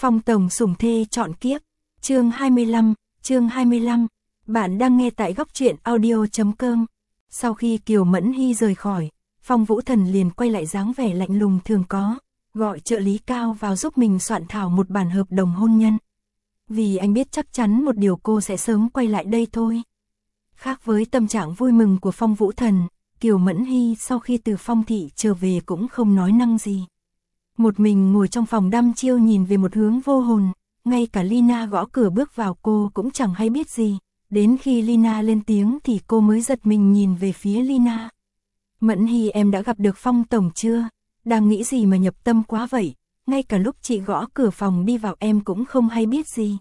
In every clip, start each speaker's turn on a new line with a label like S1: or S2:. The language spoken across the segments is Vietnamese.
S1: Phong tổng sủng thê chọn kiếp, chương 25, bạn đang nghe tại góc truyện audio.com. Sau khi Kiều Mẫn Hy rời khỏi, Phong Vũ Thần liền quay lại dáng vẻ lạnh lùng thường có, gọi trợ lý Cao vào giúp mình soạn thảo một bản hợp đồng hôn nhân. Vì anh biết chắc chắn một điều, cô sẽ sớm quay lại đây thôi. Khác với tâm trạng vui mừng của Phong Vũ Thần, Kiều Mẫn Hy sau khi từ Phong thị trở về cũng không nói năng gì. Một mình ngồi trong phòng đăm chiêu nhìn về một hướng vô hồn, ngay cả Lina gõ cửa bước vào cô cũng chẳng hay biết gì. Đến khi Lina lên tiếng thì cô mới giật mình nhìn về phía Lina. Mẫn Hy, em đã gặp được Phong tổng chưa? Đang nghĩ gì mà nhập tâm quá vậy? Ngay cả lúc chị gõ cửa phòng đi vào em cũng không hay biết gì.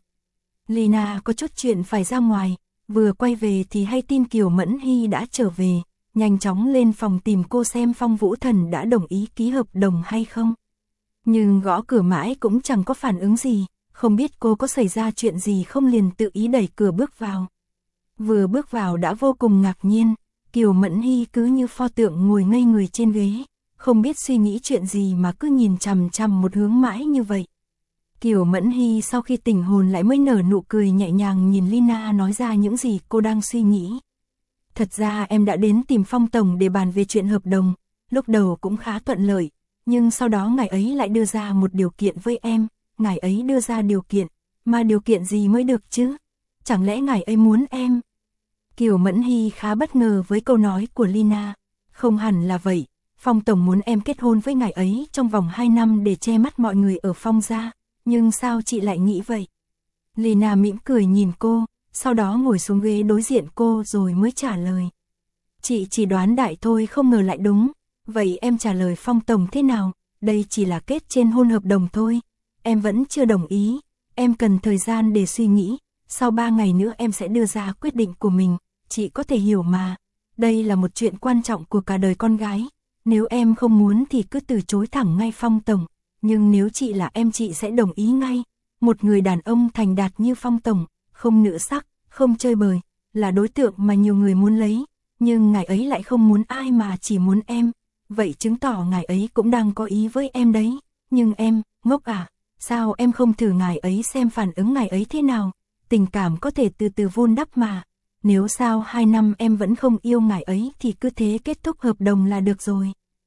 S1: Lina có chút chuyện phải ra ngoài, vừa quay về thì hay tin Kiều Mẫn Hy đã trở về, nhanh chóng lên phòng tìm cô xem Phong Vũ Thần đã đồng ý ký hợp đồng hay không. Nhưng gõ cửa mãi cũng chẳng có phản ứng gì, không biết cô có xảy ra chuyện gì không, liền tự ý đẩy cửa bước vào. Vừa bước vào đã vô cùng ngạc nhiên, Kiều Mẫn Hy cứ như pho tượng ngồi ngây người trên ghế, không biết suy nghĩ chuyện gì mà cứ nhìn chằm chằm một hướng mãi như vậy. Kiều Mẫn Hy sau khi tỉnh hồn lại mới nở nụ cười nhẹ nhàng nhìn Lina nói ra những gì cô đang suy nghĩ. Thật ra em đã đến tìm Phong tổng để bàn về chuyện hợp đồng, lúc đầu cũng khá thuận lợi, nhưng sau đó ngài ấy lại đưa ra một điều kiện với em. Ngài ấy đưa ra điều kiện, mà điều kiện gì mới được chứ? Chẳng lẽ ngài ấy muốn em? Kiều Mẫn Hy khá bất ngờ với câu nói của Lina. Không hẳn là vậy, Phong tổng muốn em kết hôn với ngài ấy trong vòng 2 năm để che mắt mọi người ở Phong gia, nhưng sao chị lại nghĩ vậy? Lina mỉm cười nhìn cô, sau đó ngồi xuống ghế đối diện cô rồi mới trả lời. Chị chỉ đoán đại thôi, không ngờ lại đúng. Vậy em trả lời Phong tổng thế nào? Đây chỉ là kết trên hôn hợp đồng thôi. Em vẫn chưa đồng ý, em cần thời gian để suy nghĩ, sau 3 ngày nữa em sẽ đưa ra quyết định của mình, chị có thể hiểu mà. Đây là một chuyện quan trọng của cả đời con gái, nếu em không muốn thì cứ từ chối thẳng ngay Phong tổng, nhưng nếu chị là em chị sẽ đồng ý ngay. Một người đàn ông thành đạt như Phong tổng, không nữ sắc, không chơi bời, là đối tượng mà nhiều người muốn lấy, nhưng ngài ấy lại không muốn ai mà chỉ muốn em, vậy chứng tỏ ngài ấy cũng đang có ý với em đấy. Nhưng em, ngốc à? Sao em không thử ngài ấy xem phản ứng ngài ấy thế nào? Tình cảm có thể từ từ vun đắp mà. Nếu sau 2 năm em vẫn không yêu ngài ấy thì cứ thế kết thúc hợp đồng là được rồi.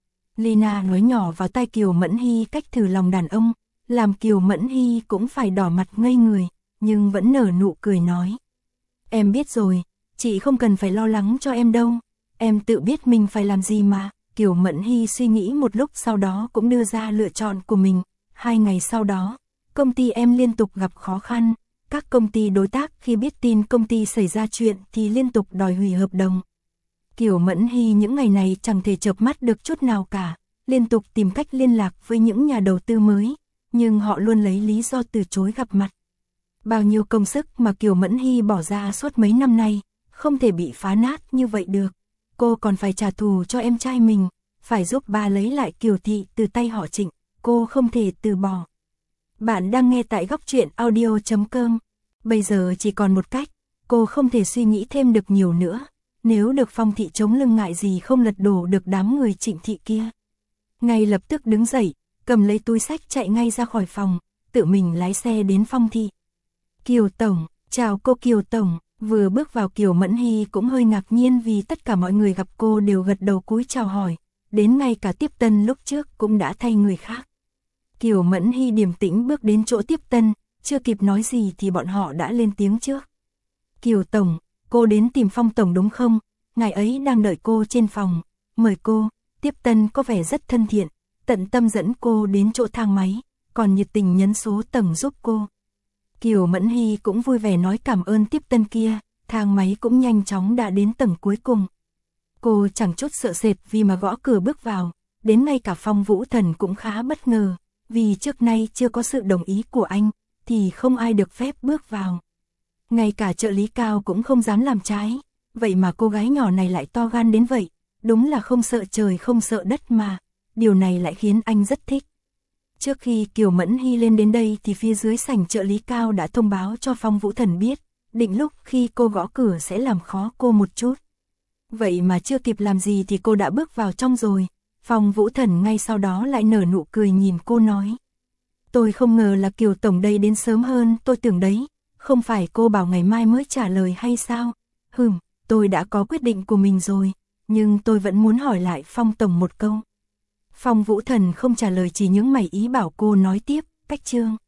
S1: Lina nói nhỏ vào tai Kiều Mẫn Hy cách thử lòng đàn ông, làm Kiều Mẫn Hy cũng phải đỏ mặt ngây người, nhưng vẫn nở nụ cười nói. Em biết rồi, chị không cần phải lo lắng cho em đâu, em tự biết mình phải làm gì mà. Kiều Mẫn Hy suy nghĩ một lúc sau đó cũng đưa ra lựa chọn của mình. 2 ngày sau đó, công ty em liên tục gặp khó khăn, các công ty đối tác khi biết tin công ty xảy ra chuyện thì liên tục đòi hủy hợp đồng. Kiều Mẫn Hy những ngày này chẳng thể chợp mắt được chút nào cả, liên tục tìm cách liên lạc với những nhà đầu tư mới, nhưng họ luôn lấy lý do từ chối gặp mặt. Bao nhiêu công sức mà Kiều Mẫn Hy bỏ ra suốt mấy năm nay, không thể bị phá nát như vậy được. Cô còn phải trả thù cho em trai mình, phải giúp bà lấy lại Kiều thị từ tay họ Trịnh. Cô không thể từ bỏ. Bạn đang nghe tại góc truyện audio.com. Bây giờ chỉ còn một cách, cô không thể suy nghĩ thêm được nhiều nữa. Nếu được Phong thị chống lưng ngại gì không lật đổ được đám người Trịnh thị kia. Ngay lập tức đứng dậy, cầm lấy túi xách chạy ngay ra khỏi phòng, tự mình lái xe đến Phong thị. Kiều tổng, chào cô Kiều tổng. Vừa bước vào Kiều Mẫn Hy cũng hơi ngạc nhiên vì tất cả mọi người gặp cô đều gật đầu cúi chào hỏi, đến ngay cả tiếp tân lúc trước cũng đã thay người khác. Kiều Mẫn Hy điềm tĩnh bước đến chỗ tiếp tân, chưa kịp nói gì thì bọn họ đã lên tiếng trước. Kiều tổng, cô đến tìm Phong tổng đúng không? Ngài ấy đang đợi cô trên phòng, mời cô. Tiếp tân có vẻ rất thân thiện, tận tâm dẫn cô đến chỗ thang máy, còn nhiệt tình nhấn số tầng giúp cô. Kiều Mẫn Hy cũng vui vẻ nói cảm ơn tiếp tân kia, thang máy cũng nhanh chóng đã đến tầng cuối cùng. Cô chẳng chút sợ sệt vì mà gõ cửa bước vào, đến ngay cả Phong Vũ Thần cũng khá bất ngờ. Vì trước nay chưa có sự đồng ý của anh, thì không ai được phép bước vào. Ngay cả trợ lý Cao cũng không dám làm trái, vậy mà cô gái nhỏ này lại to gan đến vậy, đúng là không sợ trời không sợ đất mà, điều này lại khiến anh rất thích. Trước khi Kiều Mẫn Hy lên đến đây thì phía dưới sảnh trợ lý Cao đã thông báo cho Phong Vũ Thần biết, định lúc khi cô gõ cửa sẽ làm khó cô một chút. Vậy mà chưa kịp làm gì thì cô đã bước vào trong rồi. Phong Vũ Thần ngay sau đó lại nở nụ cười nhìn cô nói. Tôi không ngờ là Kiều Tổng đây đến sớm hơn tôi tưởng đấy, không phải cô bảo ngày mai mới trả lời hay sao? Tôi đã có quyết định của mình rồi, nhưng tôi vẫn muốn hỏi lại Phong Tổng một câu. Phong Vũ Thần không trả lời, chỉ nhướng mày ý bảo cô nói tiếp. Cách Trương